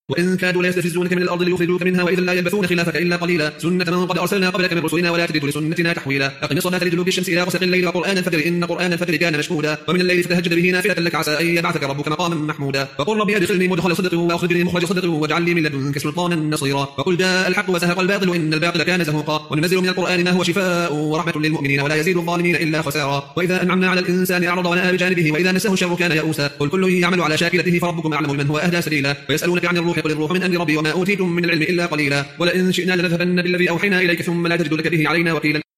وإن كادوا ليستفزونك من الأرض ليخرجوك منها وإذا لا يلبثون خلافك إلا قليلا سنة من قد أرسلنا قبلك من رسلنا ولا تجد لسنتنا تحويلا أقم الصلاة لدلوك الشمس إلى غسق الليل وقرآن الفجر إن قرآن الفجر كان مشهودا ومن الليل فتهجد به نافلة لك عسى أن يبعثك ربك مقاما محمودا وقل ربي أدخلني مدخل صدق وأخرجني مخرج صدق واجعل لي من لدنك سلطانا نصيرا وقل جاء الحق وزهق الباطل إن الباطل كان زهوقا وننزل من القرآن ما هو شفاء ورحمة للمؤمنين ولا يزيد الظالمين إلا خسارا وإذا أنعمنا على الإنسان أعرض ونأى بجانبه وإذا مسه الشر كان يئوسا قل كل يعمل على شاكلته فربكم أعلم بمن هو أهدى سبيلا ويسألونك عن الروح قل الروح من أمر ربي وما أوتيتم من العلم إلا قليلا ولئن شئنا لنذهبن بالذي أوحينا إليك ثم لا تجد لك به علينا وكيلا